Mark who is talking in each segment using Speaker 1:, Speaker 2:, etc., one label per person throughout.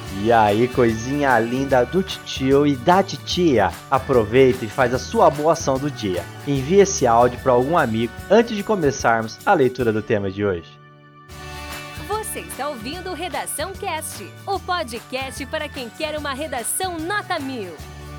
Speaker 1: E aí, coisinha linda do titio e da titia, aproveita e faz a sua boa ação do dia. Envie esse áudio para algum amigo antes de começarmos a leitura do tema de hoje.
Speaker 2: Você está ouvindo o Redação Cast, o podcast para quem quer uma redação nota 1000.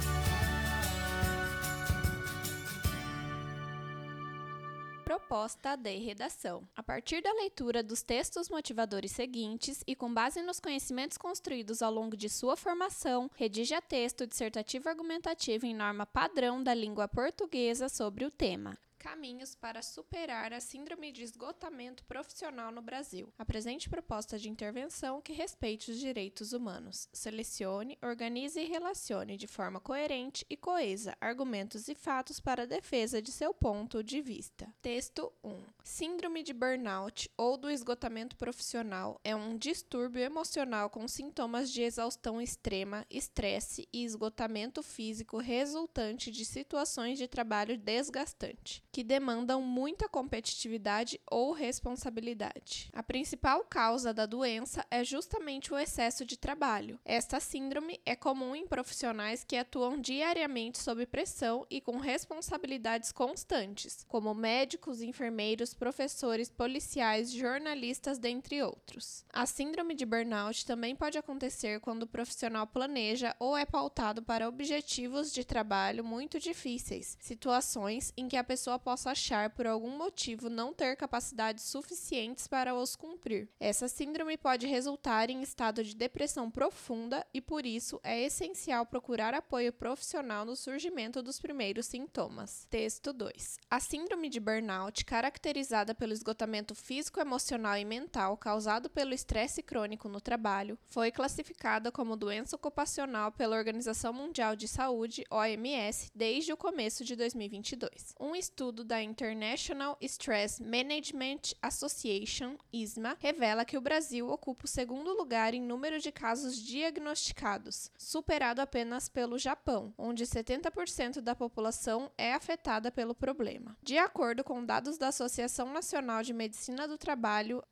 Speaker 3: Proposta de redação. A partir da leitura dos textos motivadores seguintes e com base nos conhecimentos construídos ao longo de sua formação, redija texto dissertativo argumentativo em norma padrão da língua portuguesa sobre o tema. Caminhos para superar a síndrome de esgotamento profissional no Brasil. Apresente proposta de intervenção que respeite os direitos humanos. Selecione, organize e relacione de forma coerente e coesa argumentos e fatos para a defesa de seu ponto de vista. Texto 1. Síndrome de burnout ou do esgotamento profissional é um distúrbio emocional com sintomas de exaustão extrema, estresse e esgotamento físico resultante de situações de trabalho desgastante, que demandam muita competitividade ou responsabilidade. A principal causa da doença é justamente o excesso de trabalho. Esta síndrome é comum em profissionais que atuam diariamente sob pressão e com responsabilidades constantes, como médicos, enfermeiros, professores, policiais, jornalistas, dentre outros. A síndrome de burnout também pode acontecer quando o profissional planeja ou é pautado para objetivos de trabalho muito difíceis, situações em que a pessoa possa achar por algum motivo não ter capacidades suficientes para os cumprir. Essa síndrome pode resultar em estado de depressão profunda e, por isso, é essencial procurar apoio profissional no surgimento dos primeiros sintomas. Texto 2. A síndrome de burnout, caracterizada pelo esgotamento físico, emocional e mental causado pelo estresse crônico no trabalho, foi classificada como doença ocupacional pela Organização Mundial de Saúde, OMS, desde o começo de 2022. Um estudo da International Stress Management Association, ISMA, revela que o Brasil ocupa o segundo lugar em número de casos diagnosticados, superado apenas pelo Japão, onde 70% da população é afetada pelo problema. De acordo com dados da Associação Nacional de Medicina do Trabalho,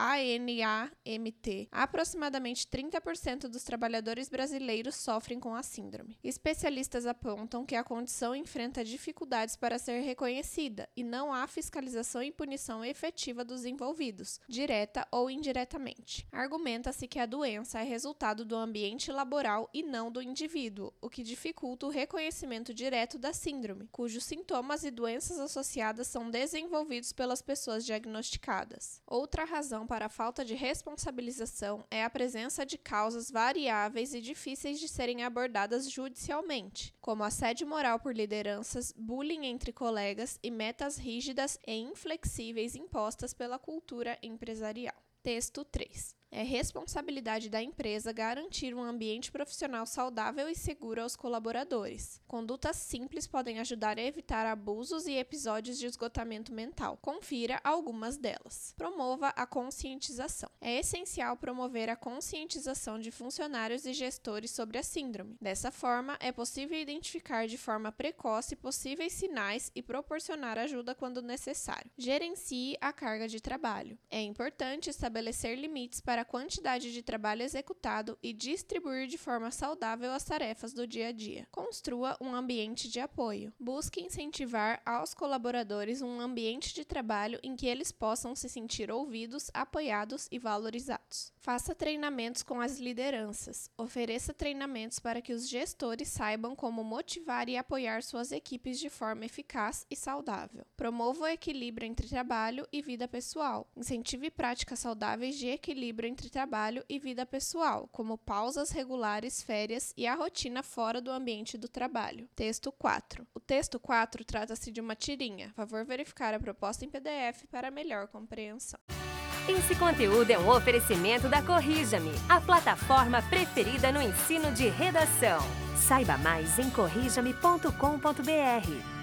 Speaker 3: ANAMT, aproximadamente 30% dos trabalhadores brasileiros sofrem com a síndrome. Especialistas apontam que a condição enfrenta dificuldades para ser reconhecida e não há fiscalização e punição efetiva dos envolvidos, direta ou indiretamente. Argumenta-se que a doença é resultado do ambiente laboral e não do indivíduo, o que dificulta o reconhecimento direto da síndrome, cujos sintomas e doenças associadas são desenvolvidos pelas pessoas diagnosticadas. Outra razão para a falta de responsabilização é a presença de causas variáveis e difíceis de serem abordadas judicialmente, como assédio moral por lideranças, bullying entre colegas e metas rígidas e inflexíveis impostas pela cultura empresarial. Texto 3. É responsabilidade da empresa garantir um ambiente profissional saudável e seguro aos colaboradores. Condutas simples podem ajudar a evitar abusos e episódios de esgotamento mental. Confira algumas delas. Promova a conscientização. É essencial promover a conscientização de funcionários e gestores sobre a síndrome. Dessa forma, é possível identificar de forma precoce possíveis sinais e proporcionar ajuda quando necessário. Gerencie a carga de trabalho. É importante estabelecer limites para a quantidade de trabalho executado e distribuir de forma saudável as tarefas do dia a dia. Construa um ambiente de apoio. Busque incentivar aos colaboradores um ambiente de trabalho em que eles possam se sentir ouvidos, apoiados e valorizados. Faça treinamentos com as lideranças. Ofereça treinamentos para que os gestores saibam como motivar e apoiar suas equipes de forma eficaz e saudável. Promova o equilíbrio entre trabalho e vida pessoal. Incentive práticas saudáveis de equilíbrio entre trabalho e vida pessoal, como pausas regulares, férias e a rotina fora do ambiente do trabalho. Texto 4. O texto 4 trata-se de uma tirinha. Favor verificar a proposta em PDF para melhor compreensão.
Speaker 2: Esse conteúdo é um oferecimento da Corrija-me, a plataforma preferida no ensino de redação. Saiba mais em corrijame.com.br.